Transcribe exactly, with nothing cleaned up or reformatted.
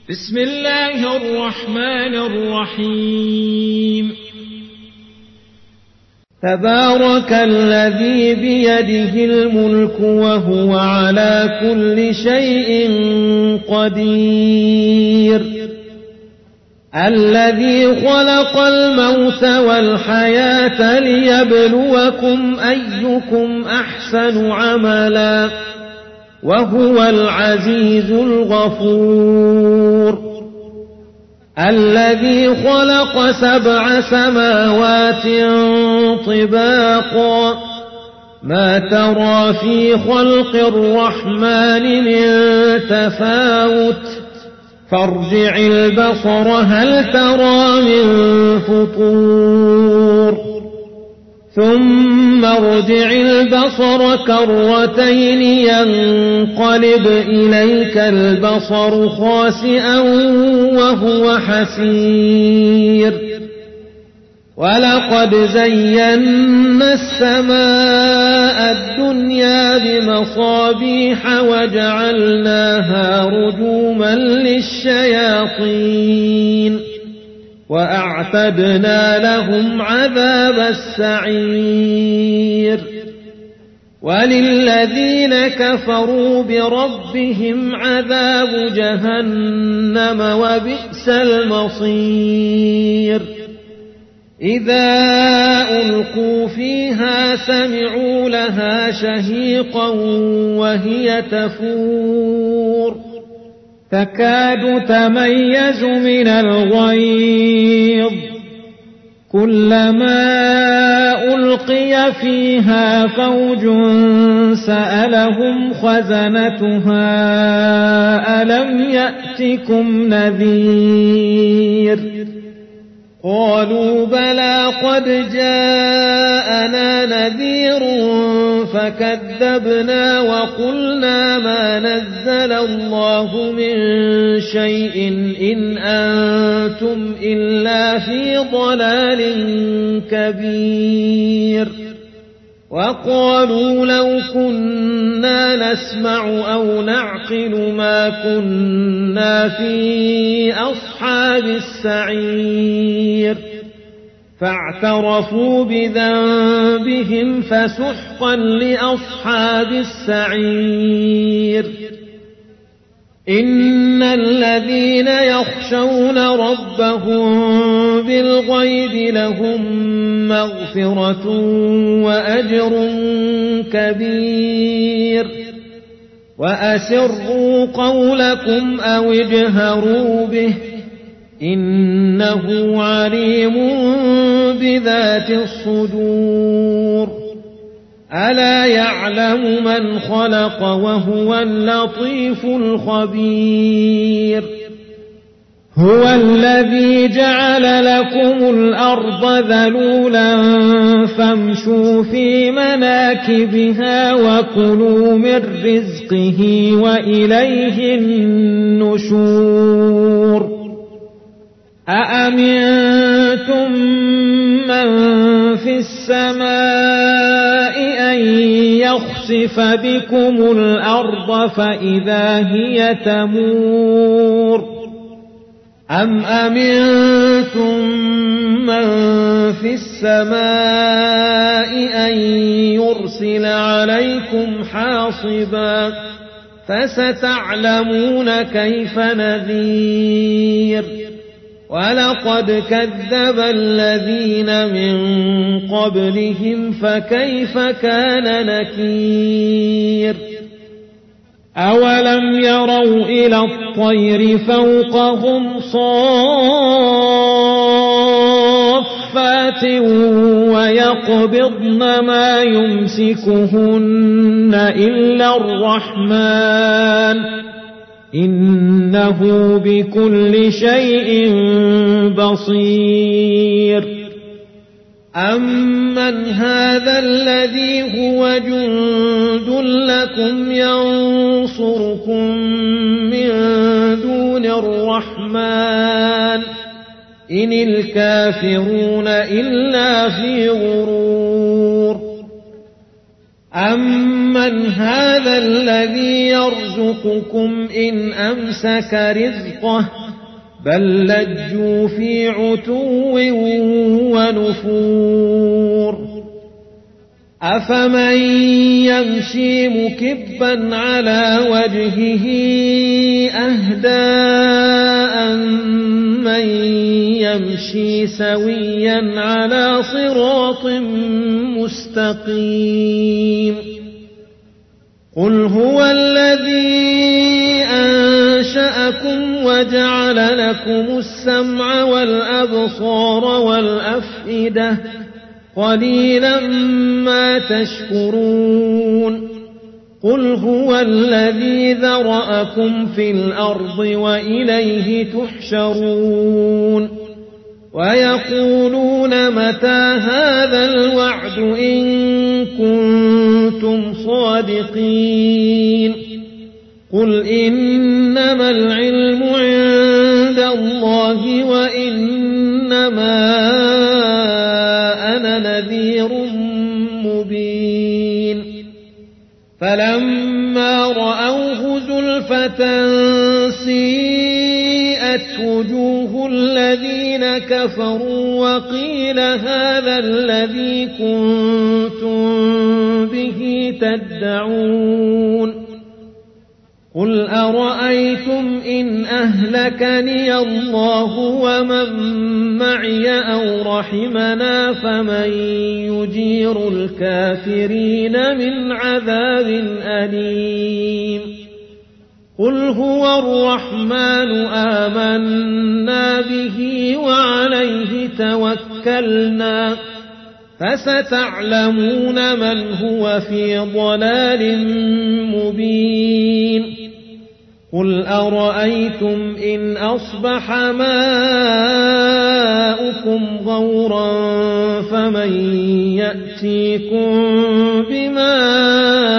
بسم الله الرحمن الرحيم. تبارك الذي بيده الملك وهو على كل شيء قدير، الذي خلق الموت والحياة ليبلوكم أيكم أحسن عملا وهو العزيز الغفور، الذي خلق سبع سماوات طباقا ما ترى في خلق الرحمن من تفاوت فارجع البصر هل ترى من فطور ثم ارجع البصر كرتين ينقلب إليك البصر خاسئا وهو حسير، ولقد زينا السماء الدنيا بمصابيح وجعلناها رجوما للشياطين وأعتدنا لهم عذاب السعير، وللذين كفروا بربهم عذاب جهنم وبئس المصير. إذا ألقوا فيها سمعوا لها شهيقا وهي تفور تكاد تميز من الغيظ، كلما ألقي فيها فوج سألهم خزنتها ألم يأتكم نذير، قالوا بلى قد جاءنا نذير فكذبنا وقلنا ما نزل الله من شيء إن أنتم إلا في ضلال كبير، وقالوا لو كنا نسمع أو نعقل ما كنا في أصحاب السعير، فاعترفوا بذنبهم فسحقا لأصحاب السعير. إن الذين يخشون ربهم بالغيب لهم مغفرة وأجر كبير، وأسروا قولكم أو اجهروا به إنه عليم بذات الصدور. ألا يعلم من خلق وهو اللطيف الخبير. هو الذي جعل لكم الأرض ذلولا فامشوا في مناكبها وكلوا من رزقه وإليه النشور. أأمنتم من في السماء أن يخسف بكم الأرض فإذا هي تمور، أم أمنتم من في السماء أن يرسل عليكم حاصبا فستعلمون كيف نذير. ولقد كذب الذين من قبلهم فكيف كان نكير. أولم يروا إلى الطير فوقهم صافات ويقبضن ما يمسكهن إلا الرحمن إنه بكل شيء بصير. أمن هذا الذي هو جند لكم ينصركم من دون الرحمن إن الكافرون إلا في غرور. أمن أَمَّنْ هَذَا الَّذِي يَرْزُقُكُمْ إِنْ أَمْسَكَ رِزْقَهُ بَل لَّجُّوا فِي عُتُوٍّ وَنُفُورٍ أَفَمَن يَمْشِي مُكِبًّا عَلَى وَجْهِهِ أَهْدَىٰ أَمَّن يَمْشِي سَوِيًّا عَلَى صِرَاطٍ مُّسْتَقِيمٍ قُلْ هُوَ الَّذِي أَنشَأَكُمْ وَجَعَلَ لَكُمُ السَّمْعَ وَالْأَبْصَارَ وَالْأَفْئِدَةَ قَلِيلًا مَا تَشْكُرُونَ قُلْ هُوَ الَّذِي ذَرَأَكُمْ فِي الْأَرْضِ وَإِلَيْهِ تُحْشَرُونَ وَيَقُولُونَ مَتَىٰ هَٰذَا الْوَعْدُ إِن كُنتُمْ صَادِقِينَ قُلْ إِنَّمَا الْعِلْمُ عِندَ اللَّهِ وَإِنَّمَا أَنَا نَذِيرٌ مُّبِينٌ فَلَمَّا رَأَوْهُ زُلْفَةً سِيئَتْ وُجُوهُ الَّذِينَ كَفَرُوا وَقِيلَ هَٰذَا الَّذِي كُنتُم بِهِ تَدَّعُونَ قُلْ أَرَأَيْتُمْ إِنْ أَهْلَكَنِيَ اللَّهُ وَمَن مَّعِيَ أَوْ رَحِمَنَا فَمَن يُجِيرُ الْكَافِرِينَ مِنْ عَذَابٍ أَلِيمٍ قُلْ هُوَ الرَّحْمَٰنُ آمَنَّا بِهِ وَعَلَيْهِ تَوَكَّلْنَا فَسَتَعْلَمُونَ مَنْ هُوَ فِي ضَلَالٍ مُّبِينٍ قُلْ أَرَأَيْتُمْ إِنْ أَصْبَحَ مَاؤُكُمْ غَوْرًا فَمَن يَأْتِيكُم بِمَاءٍ